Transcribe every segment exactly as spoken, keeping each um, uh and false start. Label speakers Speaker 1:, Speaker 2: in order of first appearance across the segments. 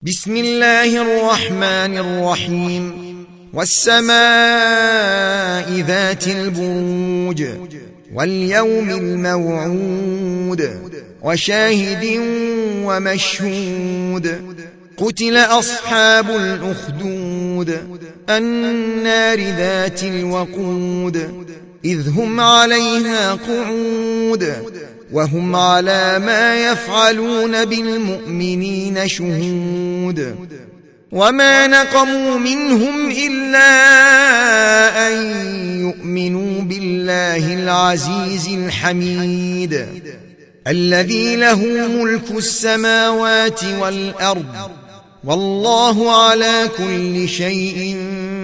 Speaker 1: بسم الله الرحمن الرحيم والسماء ذات البروج واليوم الموعود وشاهد ومشهود قتل أصحاب الأخدود النار ذات الوقود إذ هم عليها قعود وهم على ما يفعلون بالمؤمنين شهود وما نقموا منهم إلا أن يؤمنوا بالله العزيز الحميد الذي له ملك السماوات والأرض والله على كل شيء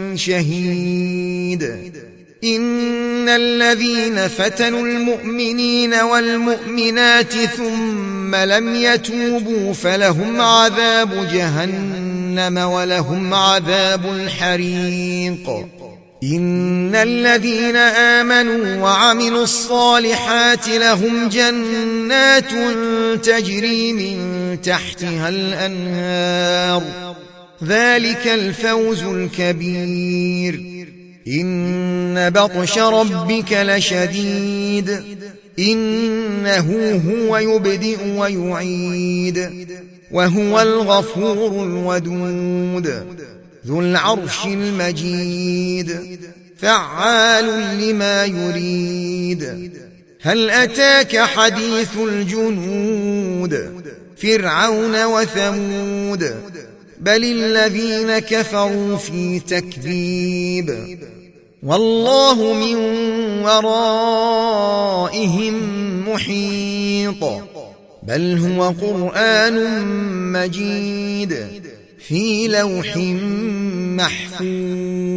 Speaker 1: شهيد إن الذين فتنوا المؤمنين والمؤمنات ثم لم يتوبوا فلهم عذاب جهنم ولهم عذاب الحريق إن الذين آمنوا وعملوا الصالحات لهم جنات تجري من تحتها الأنهار ذلك الفوز الكبير إن بطش ربك لشديد إنه هو يبدئ ويعيد وهو الغفور الودود ذو العرش المجيد فعال لما يريد هل أتاك حديث الجنود فرعون وثمود بل الذين كفروا في تكذيب والله من ورائهم محيط بل هو قرآن مجيد في لوح محفوظ.